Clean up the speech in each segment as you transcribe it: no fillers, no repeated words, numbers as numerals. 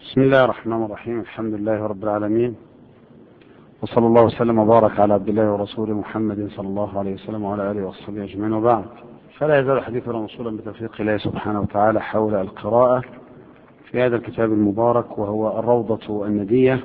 بسم الله الرحمن الرحيم. الحمد لله رب العالمين، وصلى الله وسلم وبارك على عبد الله ورسوله محمد صلى الله عليه وسلم وعلى آله وصحبه أجمعين، وبعد. فلا يزال حديثنا موصولا بتوفيق الله سبحانه وتعالى حول القراءة في هذا الكتاب المبارك، وهو الروضة الندية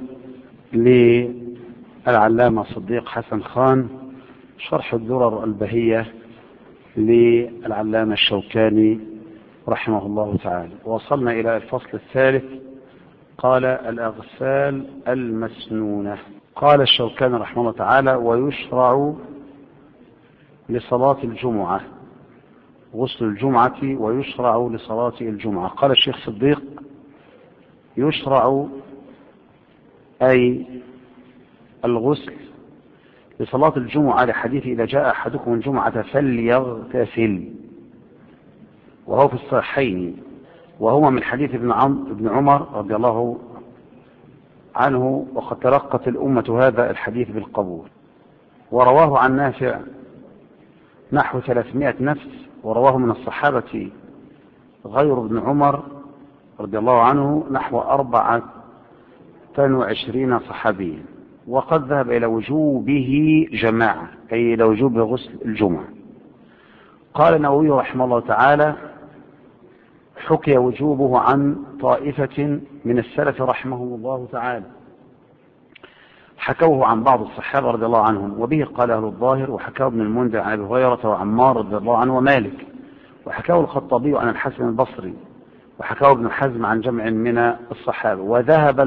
للعلامة صديق حسن خان، شرح الدرر البهية للعلامة الشوكاني رحمه الله تعالى. وصلنا إلى الفصل الثالث، قال الأغسال المسنونة. قال الشوكاني رحمه الله تعالى: ويشرع لصلاة الجمعة غسل الجمعة، ويشرع لصلاة الجمعة. قال الشيخ صديق: يشرع أي الغسل لصلاة الجمعة لحديث إذا جاء أحدكم الجمعة فليغتسل، وهو في الصحيحين، وهو من حديث ابن عمر رضي الله عنه، وقد تلقت الأمة هذا الحديث بالقبول. ورواه عن نافع نحو 300 نفس، ورواه من الصحابة غير ابن عمر رضي الله عنه نحو 24 صحابيا. وقد ذهب إلى وجوبه جماعة، أي إلى وجوب غسل الجمعة. قال النووي رحمه الله تعالى: حكي وجوبه عن طائفة من السلف رحمهم الله تعالى، حكوه عن بعض الصحابة رضي الله عنهم، وبه قال أهل الظاهر. وحكاه ابن المنذر عن أبي هريرة وعمار رضي الله عنه ومالك، وحكاه الخطابي عن الحسن البصري، وحكاه ابن حزم عن جمع من الصحابة. وذهب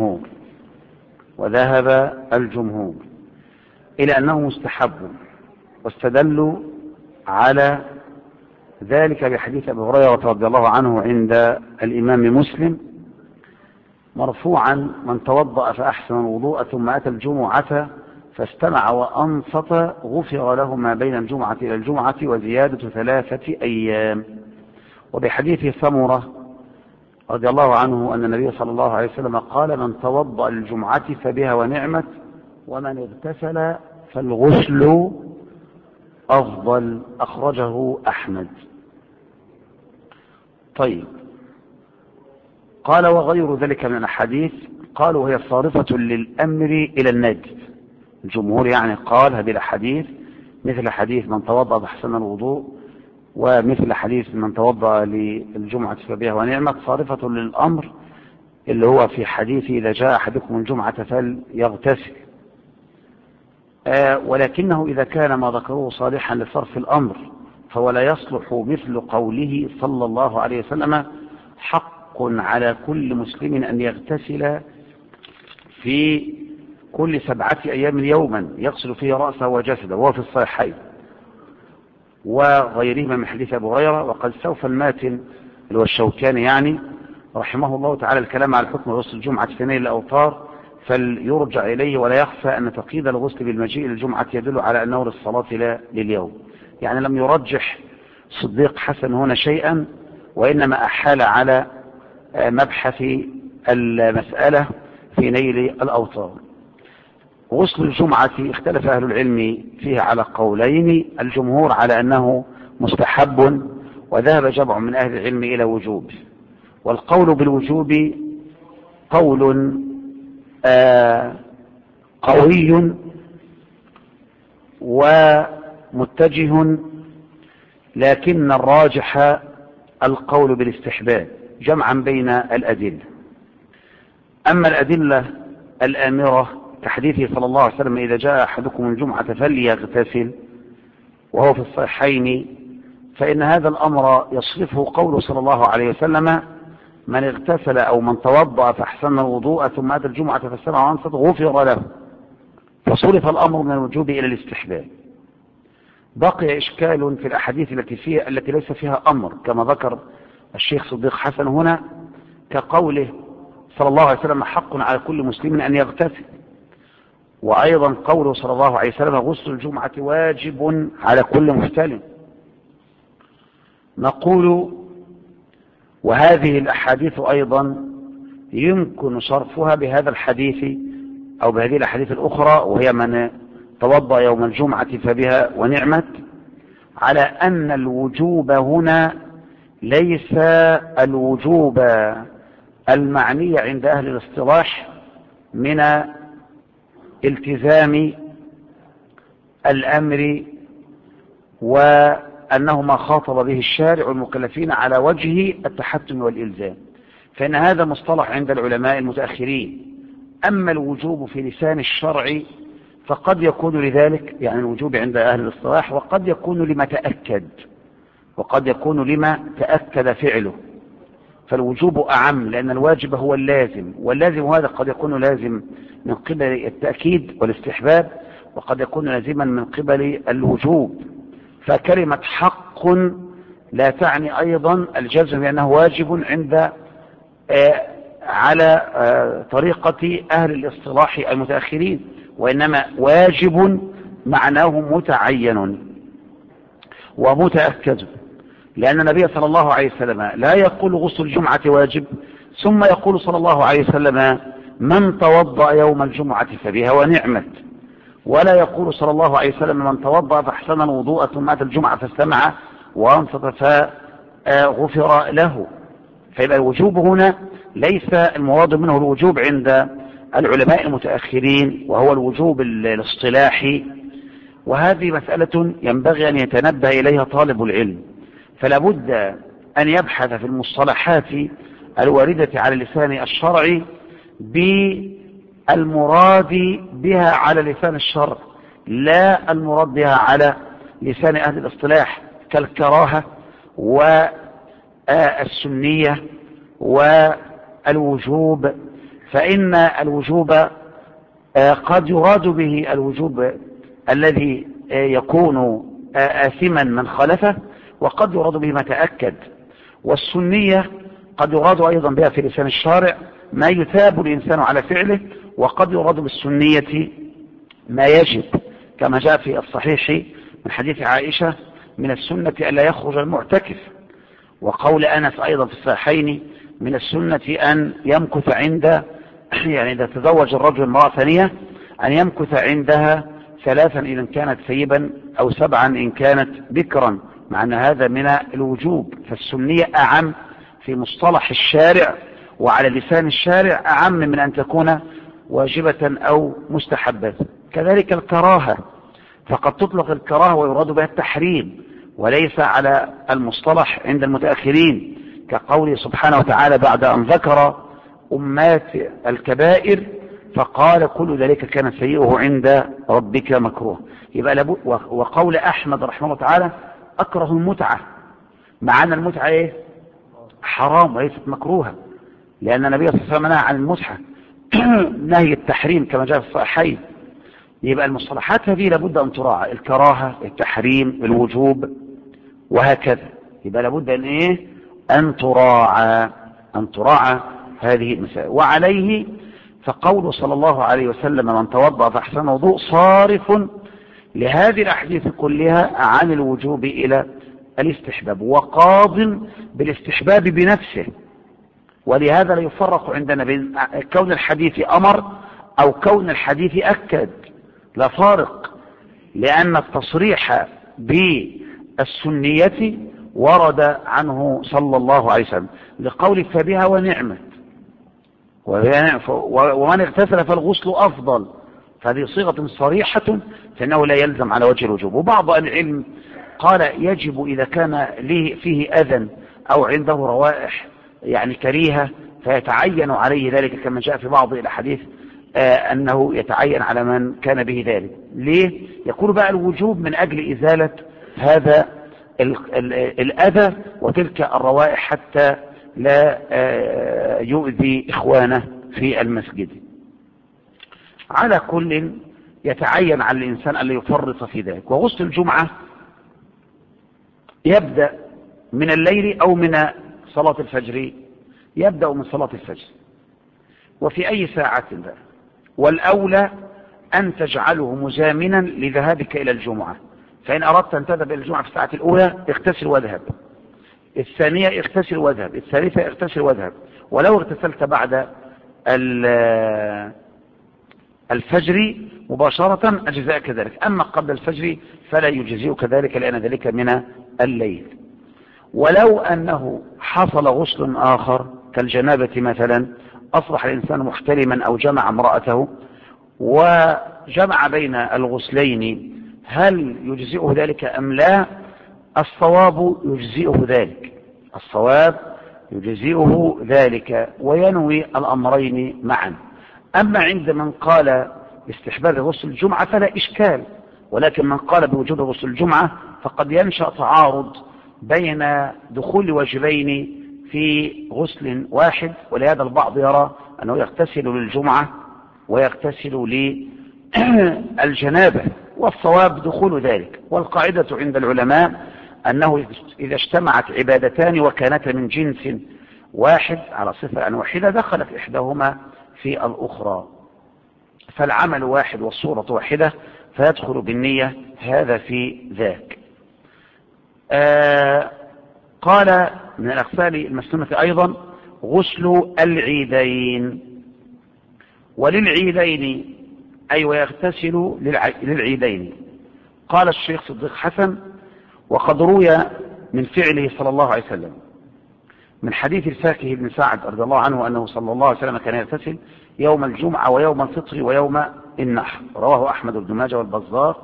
الجمهور إلى أنه مستحب، واستدلوا على ذلك بحديث أبي هريرة رضي الله عنه عند الإمام مسلم مرفوعا: من توضأ فأحسن الوضوء ثم أتى الجمعة فاستمع وأنصت غفر له ما بين الجمعة إلى الجمعة وزيادة 3 أيام. وبحديث ثمرة رضي الله عنه أن النبي صلى الله عليه وسلم قال: من توضأ للجمعة فبها ونعمت، ومن اغتسل فالغسل أفضل. أخرجه أحمد. طيب، قال: وغير ذلك من الحديث قالوا هي صارفة للأمر إلى النجد. الجمهور يعني قال هذه الحديث مثل حديث من توضأ فأحسن الوضوء، ومثل حديث من توضأ للجمعة فبها ونعمت، صارفة للأمر اللي هو في حديث إذا جاء أحدكم الجمعة فليغتسل. ولكنه إذا كان ما ذكروه صالحا لصرف الأمر فهو لا يصلح مثل قوله صلى الله عليه وسلم: حق على كل مسلم أن يغتسل في كل 7 أيام يوما يغسل فيه رأسه وجسده، وهو في الصحيحين وغيرهما من حديث أبو هريرة. وقد سوف الماتن اللي هو الشوكاني يعني رحمه الله تعالى الكلام على حكم غسل الجمعة في نيل الأوطار، فليرجع إليه. ولا يخفى أن تقييد الغسل بالمجيء للجمعة يدل على أنه للصلاة لا لليوم. يعني لم يرجح صديق حسن هنا شيئا، وإنما أحال على مبحث المسألة في نيل الأوطار. غسل الجمعة اختلف أهل العلم فيها على قولين: الجمهور على أنه مستحب، وذهب جمع من أهل العلم إلى وجوبه. والقول بالوجوب قول قوي ومتجه، لكن الراجح القول بالاستحباب جمعا بين الأدلة. أما الأدلة الآمرة كحديثه صلى الله عليه وسلم: إذا جاء أحدكم الجمعة فليغتسل، وهو في الصحيحين، فإن هذا الأمر يصرفه قوله صلى الله عليه وسلم: من اغتسل أو من توضأ فأحسن الوضوء ثم أتى الجمعة فاستمع وأنصت غفر له. فصرف الأمر من الوجوب إلى الاستحباب. بقي إشكال في الأحاديث التي ليس فيها أمر، كما ذكر الشيخ صديق حسن هنا، كقوله صلى الله عليه وسلم: حق على كل مسلم أن يغتسل، وأيضا قوله صلى الله عليه وسلم: غسل الجمعة واجب على كل محتلم. نقول: وهذه الأحاديث أيضا يمكن صرفها بهذا الحديث أو بهذه الأحاديث الأخرى، وهي من توضأ يوم الجمعة فبها ونعمت، على أن الوجوب هنا ليس الوجوب المعنية عند أهل الاصطلاح من التزام الأمر وأنه ما خاطب به الشارع المكلفين على وجه التحتم والإلزام، فإن هذا مصطلح عند العلماء المتأخرين. أما الوجوب في لسان الشرع فقد يكون لذلك، يعني الوجوب عند أهل الاصطلاح، وقد يكون لما تأكد، وقد يكون لما تأكد فعله، فالوجوب أعم، لأن الواجب هو اللازم، واللازم هذا قد يكون لازم من قبل التأكيد والاستحباب، وقد يكون لازما من قبل الوجوب. فكلمة حق لا تعني أيضا الجزم بأنه واجب عند على طريقة أهل الاصطلاح المتأخرين، وإنما واجب معناه متعين ومتأكد، لأن النبي صلى الله عليه وسلم لا يقول غسل الجمعة واجب ثم يقول صلى الله عليه وسلم من توضأ يوم الجمعة فبها ونعمت، ولا يقول صلى الله عليه وسلم من توضأ فاحسن الوضوء ثم أتى الجمعة فاستمع وانصت فغفر له. فيبقى الوجوب هنا ليس المراد منه الوجوب عند العلماء المتأخرين، وهو الوجوب الاصطلاحي، وهذه مسألة ينبغي أن يتنبه إليها طالب العلم، فلا بد أن يبحث في المصطلحات الواردة على لسان الشرع بالمراد بها على لسان الشرع، لا المراد بها على لسان أهل الاصطلاح، كالكراهة والسنية والوجوب. فإن الوجوب قد يراد به الوجوب الذي يكون آثما من خلفه، وقد يراد به ما تأكد، والسنية قد يراد أيضا بها في لسان الشارع ما يثاب الإنسان على فعله، وقد يراد بالسنية ما يجب، كما جاء في الصحيح من حديث عائشة من السنة ألا يخرج المعتكف، وقول أنس أيضا في الصحيحين من السنة أن يمكث عند، يعني إذا تزوج الرجل امرأة ثانية أن يمكث عندها 3 إن كانت ثيبا أو 7 إن كانت بكرا، مع أن هذا من الوجوب. فالسنية أعم في مصطلح الشارع وعلى لسان الشارع أعم من أن تكون واجبة أو مستحبة. كذلك الكراهة، فقد تطلق الكراهة ويراد بها التحريم، وليس على المصطلح عند المتأخرين، كقوله سبحانه وتعالى بعد أن ذكر أمات الكبائر فقال كل ذلك كان سيئه عند ربك مكروه. يبقى وقول أحمد رحمه الله تعالى أكره المتعة، مع أن المتعة إيه؟ حرام وليست مكروهة، لأن النبي صلى الله عليه وسلم نهى عن المتعة نهي التحريم كما جاء في الصحيحين. يبقى المصطلحات هذه لابد أن تراعى، الكراهة، التحريم، الوجوب، وهكذا. يبقى لابد أن إيه؟ أن تراعى هذه المسائل. وعليه فقول صلى الله عليه وسلم من توضأ فأحسن وضوء صارف لهذه الأحاديث كلها عن الوجوب إلى الاستحباب، وقاض بالاستحباب بنفسه. ولهذا لا يفرق عندنا بين كون الحديث أمر أو كون الحديث أكد، لا فارق، لأن التصريح بالسنية ورد عنه صلى الله عليه وسلم لقول فبها ونعمت، ومن اغتسل فالغسل أفضل، فهذه صيغة صريحة فإنه لا يلزم على وجه الوجوب. وبعض العلم قال يجب إذا كان فيه أذى أو عنده روائح يعني كريهة فيتعين عليه ذلك، كما جاء في بعض الأحاديث أنه يتعين على من كان به ذلك. ليه؟ يكون بقى الوجوب من أجل إزالة هذا الأذى وتلك الروائح حتى لا يؤذي إخوانه في المسجد. على كل يتعين على الإنسان أن يفرط في ذلك. وغسل الجمعة يبدأ من الليل أو من صلاة الفجر، يبدأ من صلاة الفجر وفي أي ساعة بقى، والأولى أن تجعله مزامنا لذهابك إلى الجمعة، فإن أردت أن تذهب إلى الجمعة في الساعة الأولى اغتسل واذهب، الثانية اغتسل واذهب، الثالثة اغتسل واذهب. ولو اغتسلت بعد الفجر مباشرة أجزاءك ذلك، أما قبل الفجر فلا يجزئك ذلك لأن ذلك من الليل. ولو أنه حصل غسل آخر كالجنابة مثلا، أصبح الإنسان محتلما أو جمع امرأته وجمع بين الغسلين، هل يجزئه ذلك أم لا؟ الصواب يجزئه ذلك، الصواب يجزئه ذلك وينوي الأمرين معا. أما عند من قال باستحباب غسل الجمعة فلا إشكال، ولكن من قال بوجوب غسل الجمعة فقد ينشأ تعارض بين دخول واجبين في غسل واحد، ولهذا البعض يرى أنه يغتسل للجمعة ويغتسل للجنابة، والصواب دخول ذلك. والقاعدة عند العلماء أنه إذا اجتمعت عبادتان وكانتا من جنس واحد على صفة واحدة دخلت إحداهما في الأخرى، فالعمل واحد والصورة واحدة فيدخل بالنية هذا في ذاك. قال من الأغسال المسنونة أيضا غسل العيدين، وللعيدين أي ويغتسل للعيدين. قال الشيخ صديق حسن وقد روي من فعله صلى الله عليه وسلم من حديث الفاكه بن سعد رضي الله عنه أنه صلى الله عليه وسلم كان يغتسل يوم الجمعة ويوم الفطر ويوم النحر، رواه أحمد بن ماجه والبزار.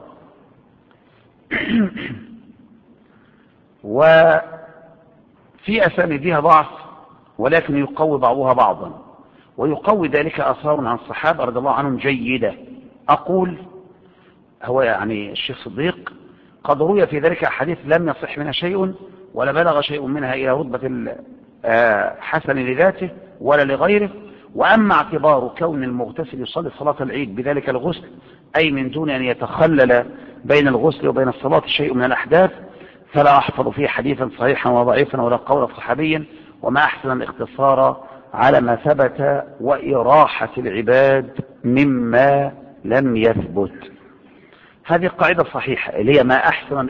وفي أسانيدها ضعف، ولكن يقوي بعضها بعضا، ويقوي ذلك آثار عن الصحابة رضي الله عنهم جيدة. أقول هو يعني الشيخ صديق قد روي في ذلك أحاديث لم يصح منها شيء ولا بلغ شيء منها إلى رتبة حسن لذاته ولا لغيره. وأما اعتبار كون المغتسل يصلي صلاة العيد بذلك الغسل أي من دون أن يتخلل بين الغسل وبين الصلاة شيء من الأحداث فلا أحفظ فيه حديثا صحيحا وضعيفا ولا قول صحابيا، وما أحسن الاختصار على ما ثبت وإراحة العباد مما لم يثبت. هذه قاعدة صحيحة اللي هي ما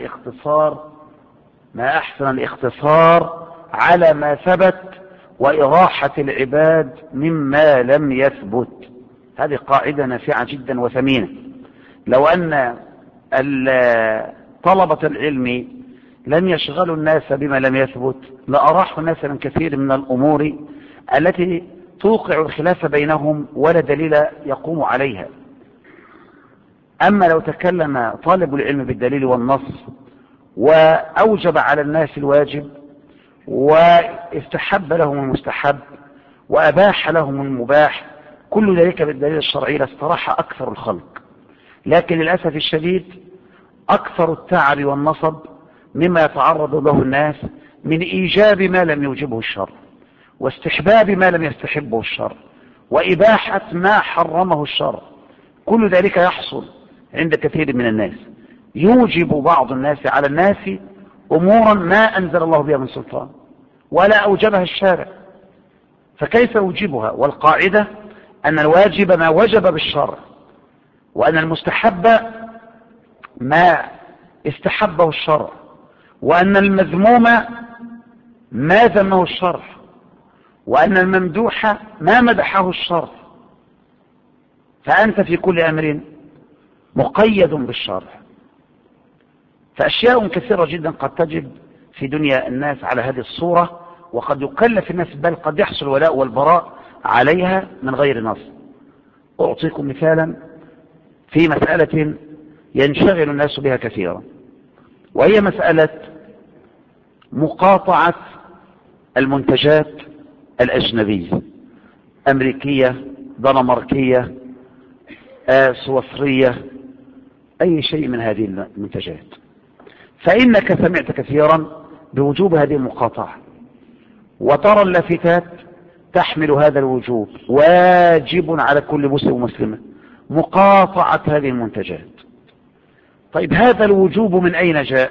أحسن الاختصار على ما ثبت وإراحة العباد مما لم يثبت. هذه قاعدة نافعة جدا وثمينة. لو أن طلبة العلم لم يشغلوا الناس بما لم يثبت لأراحوا الناس من كثير من الأمور التي توقع الخلاف بينهم ولا دليل يقوم عليها. أما لو تكلم طالب العلم بالدليل والنص وأوجب على الناس الواجب واستحب لهم المستحب وأباح لهم المباح، كل ذلك بالدليل الشرعي لاستراح أكثر الخلق. لكن للأسف الشديد أكثر التعب والنصب مما يتعرض له الناس من إيجاب ما لم يوجبه الشرع واستحباب ما لم يستحبه الشرع وإباحة ما حرمه الشرع. كل ذلك يحصل عند كثير من الناس، يوجب بعض الناس على الناس أمورا ما أنزل الله بها من سلطان ولا أوجبها الشارع، فكيف يوجبها؟ والقاعدة أن الواجب ما وجب بالشرع، وأن المستحب ما استحبه الشرع، وأن المذموم ما ذمه الشرع، وأن الممدوح ما مدحه الشرع. فأنت في كل أمر مقيد بالشرع. فأشياء كثيرة جدا قد تجد في دنيا الناس على هذه الصورة، وقد يكلف الناس بل قد يحصل ولاء والبراء عليها من غير نص. أعطيكم مثالا في مسألة ينشغل الناس بها كثيرا، وهي مسألة مقاطعة المنتجات الأجنبية، أمريكية، دنماركية، سويسرية، أي شيء من هذه المنتجات. فإنك سمعت كثيرا بوجوب هذه المقاطعة، وترى اللافتات تحمل هذا الوجوب، واجب على كل مسلم ومسلمة مقاطعة هذه المنتجات. طيب هذا الوجوب من أين جاء؟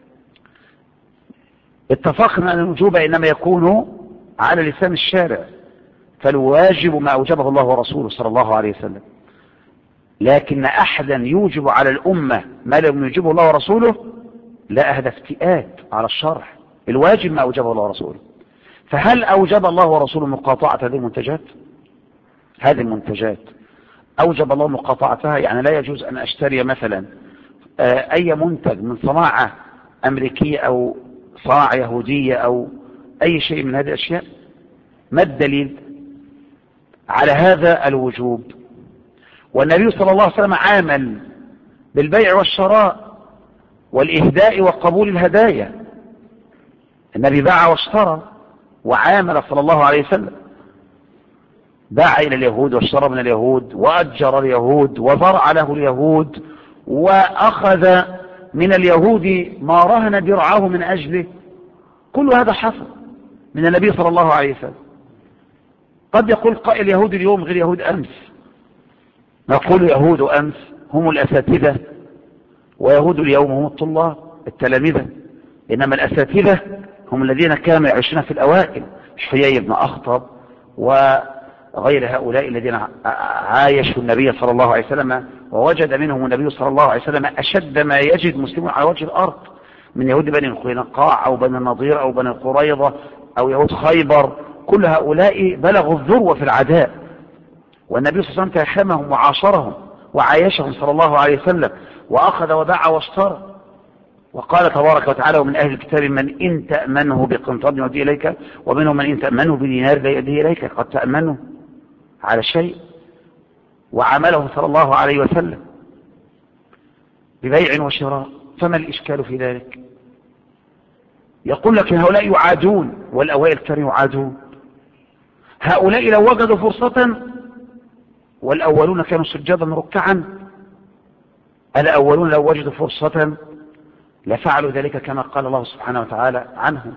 اتفقنا أن الوجوب إنما يكون على لسان الشارع، فالواجب ما أوجبه الله ورسوله صلى الله عليه وسلم. لكن أحدا يوجب على الأمة ما لم يوجبه الله ورسوله، لا، هذا افتئات على الشرع. الواجب ما أوجبه الله ورسوله. فهل أوجب الله ورسوله مقاطعة هذه المنتجات؟ هذه المنتجات أوجب الله مقاطعتها، يعني لا يجوز أن أشتري مثلا أي منتج من صناعة أمريكية أو صناعة يهودية أو أي شيء من هذه الأشياء؟ ما الدليل على هذا الوجوب؟ والنبي صلى الله عليه وسلم عامل بالبيع والشراء والإهداء وقبول الهدايا. النبي باع واشترى وعامل صلى الله عليه وسلم، باع إلى اليهود واشترى من اليهود وأجر اليهود وزرع له اليهود وأخذ من اليهود ما رهن درعه من أجله. كل هذا حصل من النبي صلى الله عليه وسلم. قد يقول قائل يهود اليوم غير يهود أمس. نقول يهود أمس هم الأساتذة، ويهود اليوم هم الطلاب التلامذة، إنما الأساتذة هم الذين كانوا يعيشون في الأوائل، حيي بن أخطب وغير هؤلاء الذين عايشوا النبي صلى الله عليه وسلم، ووجد منهم النبي صلى الله عليه وسلم أشد ما يجد مسلمون على وجه الأرض من يهود بني القينقاع أو بني النضير أو بني القريظة أو يهود خيبر. كل هؤلاء بلغوا الذروة في العداء، والنبي صلى الله عليه وسلم ترحمهم وعاشرهم وعايشهم صلى الله عليه وسلم، وأخذ وباع واشترى. وقال تبارك وتعالى: ومن أهل الكتاب من إن تأمنه بقنطار يؤديه إليك ومنهم من إن تأمنه بدينار لا يؤديه إليك. قد تأمنه على شيء، وعمله صلى الله عليه وسلم ببيع وشراء، فما الإشكال في ذلك؟ يقول لك هؤلاء يعادون والأوائل كانوا يعادون. هؤلاء لو وجدوا فرصة، والأولون كانوا سجادا ركعا، الأولون لو وجدوا فرصة لفعلوا ذلك كما قال الله سبحانه وتعالى عنهم.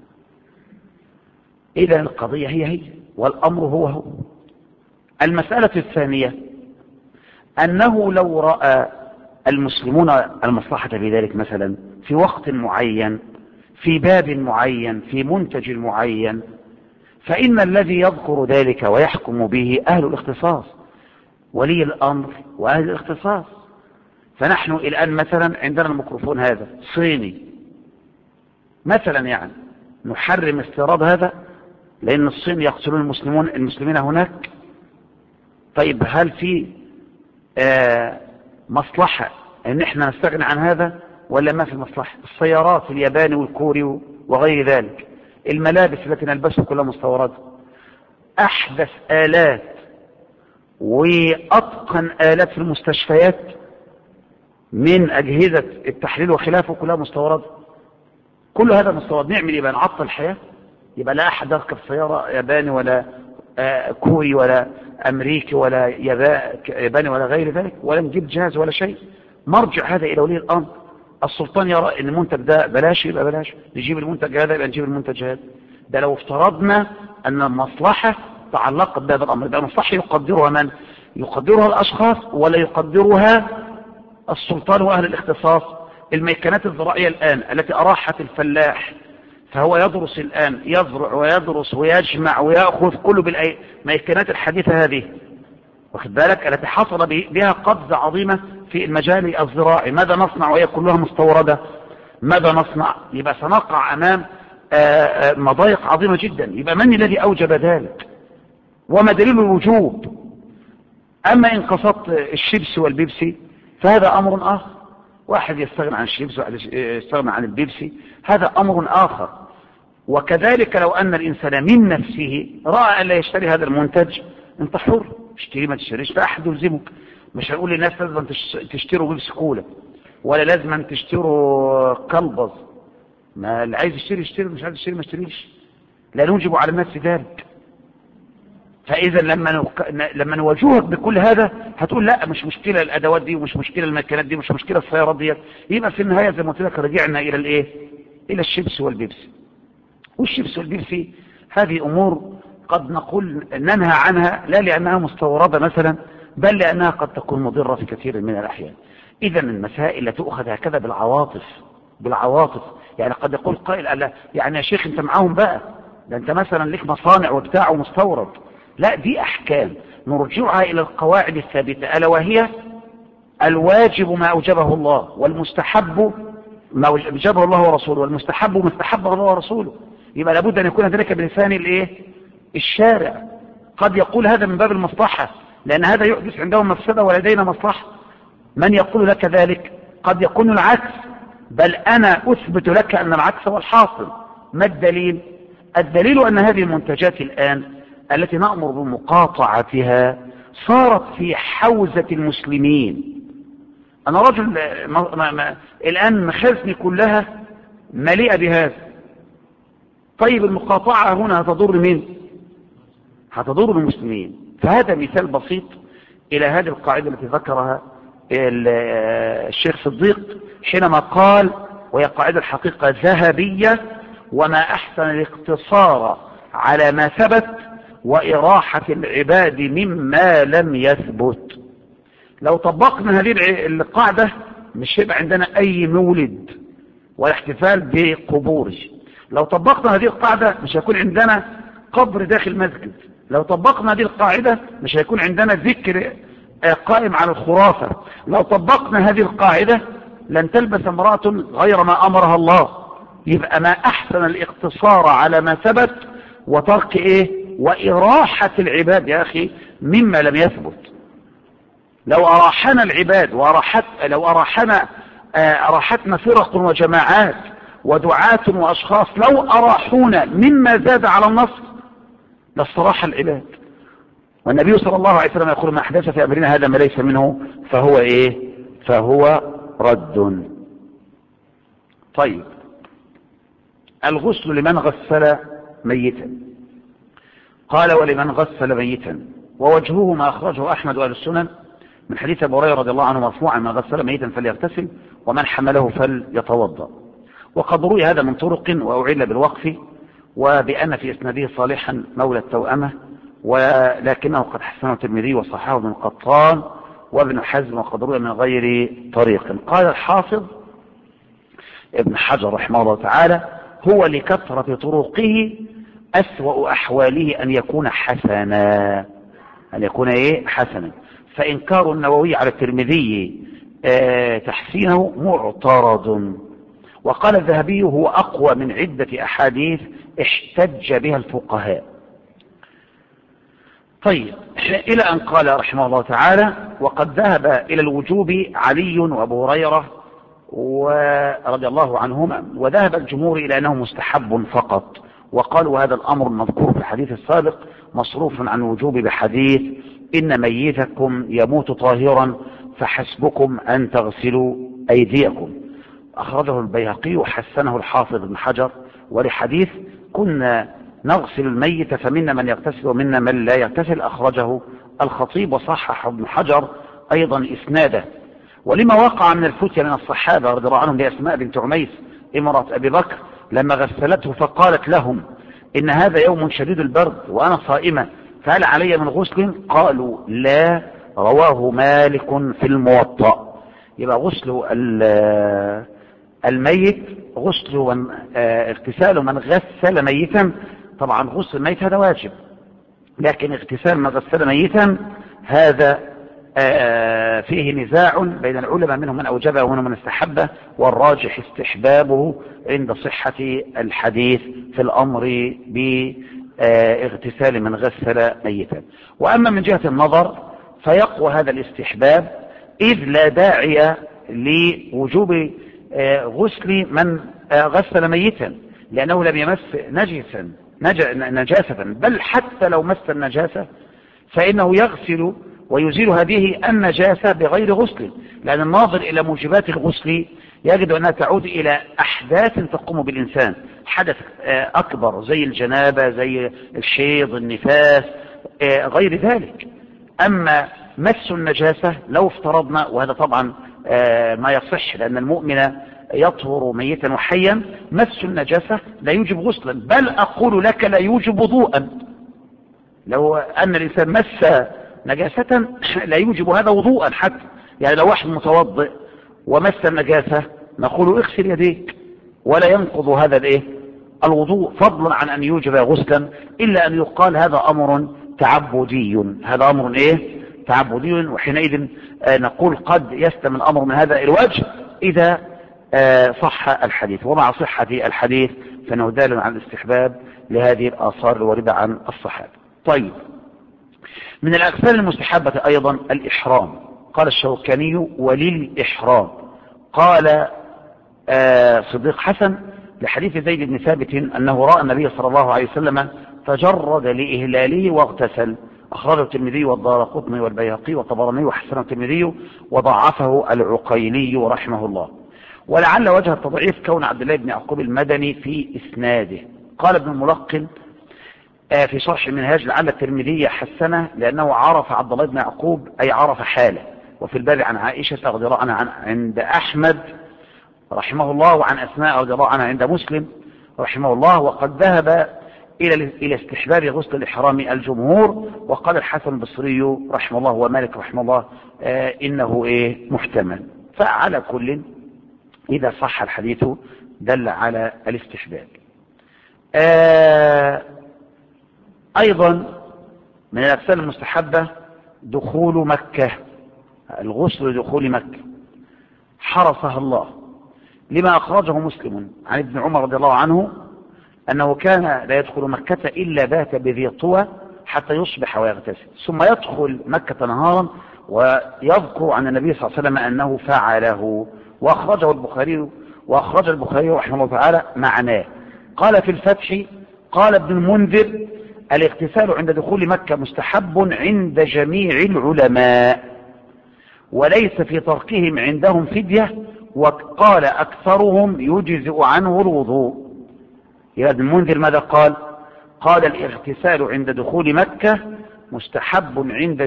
إذا القضية هي والأمر هو. المسألة الثانية أنه لو رأى المسلمون المصلحة في ذلك، مثلا في وقت معين، في باب معين، في منتج معين، فإن الذي يذكر ذلك ويحكم به أهل الاختصاص، ولي الأمر وأهل الاختصاص. فنحن الآن مثلا عندنا الميكروفون هذا صيني مثلا، يعني نحرم استيراد هذا لأن الصين يقتلون المسلمين هناك. طيب هل في مصلحة ان احنا نستغني عن هذا ولا ما في مصلحة؟ السيارات الياباني والكوري وغير ذلك، الملابس التي نلبسها كلها مستوردة، احدث آلات واتقن آلات في المستشفيات من اجهزة التحليل وخلافه كلها مستوردة. كل هذا مستورد. نعمل ايه بقى؟ نعطل الحياة؟ يبقى لا احد يركب سيارة ياباني ولا كوري ولا امريكي ولا ياباني ولا غير ذلك، ولا نجيب جهاز ولا شيء. مرجع هذا الى ولي الامر. السلطان يرى ان المنتج ده بلاش يبقى بلاش، نجيب المنتج هذا يبقى نجيب المنتج هذا. ده لو افترضنا ان المصلحة تعلقت بهذا الامر. ده المصلحة يقدرها من؟ يقدرها الاشخاص ولا يقدرها السلطان واهل الاختصاص؟ الميكانات الزراعية الان التي اراحت الفلاح، فهو يدرس الآن، يزرع ويدرس ويجمع ويأخذ كله بالميكانات الحديثة هذه، واخد بالك، التي حصل بها قفزة عظيمة في المجال الزراعي. ماذا نصنع وهي كلها مستوردة؟ ماذا نصنع؟ يبقى سنقع أمام مضايق عظيمة جدا. يبقى من الذي أوجب ذلك؟ وما دليل الوجوب؟ أما إن قصدت الشيبسي والبيبسي فهذا أمر آخر. واحد يستغنى عن الشيبسي واحد يستغنى عن البيبسي، هذا أمر آخر. وكذلك لو أن الإنسان من نفسه رأى أن لا يشتري هذا المنتج، انت حر، اشتري ما تشتريش، لا أحد يلزمك. مش هنقول للناس لازم تشتروا بيبسي كولا ولا لازم تشتروا كلبز. ما اللي عايز يشتري يشتري، مش عايز يشتري ما يشتريش. لا نوجب على الناس ذلك. فإذا لما نواجهك بكل هذا هتقول لا مش مشكلة الأدوات دي ومش مشكلة المكانات دي ومش مشكلة السيارات دي. يبقى في النهاية زي ما قلت لك رجعنا إلى الإيه؟ إلى الشيبس والبيبسي. والشيبس والبيبسي هذه أمور قد نقول ننهى عنها لا لأنها مستوردة مثلا، بل لأنها قد تكون مضرة في كثير من الأحيان. إذا المسائل لا تؤخذ هكذا بالعواطف. يعني قد يقول قائل ألا يعني يا شيخ أنت معاهم بقى، ده أنت مثلا لك مصانع وبتاع ومستورد. لا، دي أحكام نرجعها إلى القواعد الثابتة، ألا وهي الواجب ما أوجبه الله، والمستحب ما أوجبه الله ورسوله، والمستحب ما استحبه الله ورسوله. يبقى لابد أن يكون ذلك بلسان الإيه؟ الشارع. قد يقول هذا من باب المصلحة لأن هذا يحدث عندهم مفسدة ولدينا مصلحة. من يقول لك ذلك؟ قد يكون العكس، بل أنا أثبت لك أن العكس هو الحاصل. ما الدليل؟ الدليل أن هذه المنتجات الآن التي نأمر بمقاطعتها صارت في حوزة المسلمين. أنا رجل الآن مخازني كلها مليئة بهذا. طيب المقاطعة هنا هتضر مين؟ هتضر المسلمين. فهذا مثال بسيط إلى هذه القاعدة التي ذكرها الشيخ صديق حينما قال، وهي قاعدة الحقيقة ذهبية: وما أحسن الاقتصار على ما ثبت وإراحة العباد مما لم يثبت. لو طبقنا هذه القاعدة مش هيبقى عندنا أي مولد ولا احتفال بقبور. لو طبقنا هذه القاعدة مش هيكون عندنا قبر داخل مسجد. لو طبقنا هذه القاعدة مش هيكون عندنا ذكر قائم على الخرافة. لو طبقنا هذه القاعدة لن تلبس امرأة غير ما أمرها الله. يبقى ما أحسن الاقتصار على ما ثبت وترك وإراحة العباد يا أخي مما لم يثبت. لو أراحنا العباد لو أراحتنا فرق وجماعات ودعاة وأشخاص، لو أراحونا مما زاد على النصر لاستراح العباد. والنبي صلى الله عليه وسلم يقول: ما أحدث في أمرنا هذا ما ليس منه فهو رد. طيب، الغسل لمن غسل ميتا. قال: ولمن غسل ميتا. ووجهه ما أخرجه أحمد وأهل السنن من حديث أبي هريرة رضي الله عنه مرفوعا: من غسل ميتا فليغتسل ومن حمله فليتوضأ. وقد روي هذا من طرق وأعل بالوقف، وبأن في إسناده صالحا مولى التوأمة، ولكنه قد حسنه الترمذي وصححه ابن القطان وابن حزم، وقد روي من غير طريق. قال الحافظ ابن حجر رحمه الله تعالى: هو لكثرة طرقه أسوأ أحواله أن يكون حسنا. حسنا. فإنكار النووي على الترمذي تحسينه معترض. وقال الذهبي: هو أقوى من عدة أحاديث احتج بها الفقهاء. طيب، إلى أن قال رحمه الله تعالى: وقد ذهب إلى الوجوب علي وأبو هريرة ورضي الله عنهما، وذهب الجمهور إلى أنه مستحب فقط، وقالوا هذا الأمر المذكور في الحديث السابق مصروف عن الوجوب بحديث: إن ميتكم يموت طاهرا فحسبكم أن تغسلوا أيديكم. أخرجه البيهقي وحسنه الحافظ ابن حجر. ولحديث: كنا نغسل الميت فمنا من يغتسل ومنا من لا يغتسل، أخرجه الخطيب وصحح ابن حجر أيضا إسناده. ولما وقع من الفتية من الصحابة رضي الله عنهم لأسماء بنت عميس امرأة أبي بكر لما غسلته فقالت لهم: إن هذا يوم شديد البرد وأنا صائمة، فهل علي من غسل؟ قالوا: لا. رواه مالك في الموطأ. يبقى غسل الميت اغتسال من غسل ميتا. طبعا غسل الميت هذا واجب، لكن اغتسال من غسل ميتا هذا فيه نزاع بين العلماء، منهم من أوجبه ومنهم من استحبه، والراجح استحبابه عند صحة الحديث في الأمر باغتسال من غسل ميتا. وأما من جهة النظر فيقوى هذا الاستحباب، إذ لا داعي لوجوب غسل من غسل ميتا، لأنه لم يمس نجاسة، بل حتى لو مس النجاسة فإنه يغسل ويزيل هذه النجاسة بغير غسل، لأن الناظر إلى موجبات الغسل يجد أنها تعود إلى أحداث تقوم بالإنسان، حدث أكبر زي الجنابة، زي الشيض، النفاس، غير ذلك. أما مس النجاسة لو افترضنا، وهذا طبعا ما يصح لأن المؤمن يطهر ميتا وحيا، مس النجاسة لا يوجب غسلا، بل أقول لك لا يوجب وضوءا. لو أن الإنسان مس نجاسة لا يوجب هذا وضوءا حتى. يعني لو واحد متوضئ ومس النجاسة نقول اغسل يديك، ولا ينقض هذا الوضوء، فضلا عن أن يوجب غسلا، إلا أن يقال هذا أمر تعبدي. هذا أمر تعبدي، وحينئذ نقول قد يستم الأمر من هذا الوجه إذا صح الحديث. ومع صحة الحديث فإنه دال على الاستحباب لهذه الآثار الواردة عن الصحابة. طيب، من الأغسال المستحبة أيضا الإحرام. قال الشوكاني: وللإحرام. قال صديق حسن: لحديث زيد بن ثابت أنه رأى النبي صلى الله عليه وسلم تجرد لإهلاله واغتسل. أخرجه الترمذي والدارقطني والبيهقي والطبراني وحسنه الترمذي وضعفه العقيلي رحمه الله. ولعل وجه التضعيف كون عبد الله بن يعقوب المدني في إسناده. قال ابن الملقن في شرح المنهاج لعل الترمذي حسنه لأنه عرف عبد الله بن يعقوب أي عرف حاله. وفي الباب عن عائشة رضي الله عنها عند أحمد رحمه الله وعن أسماء رضي الله عنها عند مسلم رحمه الله. وقد ذهب إلى استحباب غسل الإحرام الجمهور. وقال الحسن البصري رحمه الله ومالك رحمه الله إنه محتمل. فعلى كل إذا صح الحديث دل على الاستحباب. أيضا من الأغسال المستحبة دخول مكة، الغسل لدخول مكة حرسها الله، لما أخرجه مسلم عن ابن عمر رضي الله عنه أنه كان لا يدخل مكة إلا بات بذي طوى حتى يصبح ويغتسل، ثم يدخل مكة نهارا ويذكر عن النبي صلى الله عليه وسلم أنه فعله. وأخرج البخاري رحمه الله تعالى معناه. قال في الفتح قال ابن المنذر الاغتسال عند دخول مكة مستحب عند جميع العلماء وليس في تركهم عندهم فدية، وقال أكثرهم يجزئ عنه الوضوء. يا ابن المنذر ماذا قال؟ قال الاغتسال عند دخول مكة مستحب عند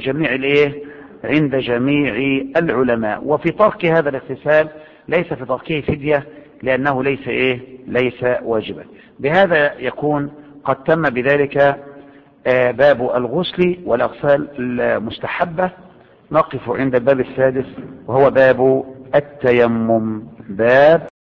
جميع العلماء، وفي ترك هذا الاغتسال ليس في تركه فدية لأنه ليس واجبا. بهذا يكون قد تم بذلك باب الغسل والأغسال المستحبة. نقف عند الباب السادس وهو باب التيمم. باب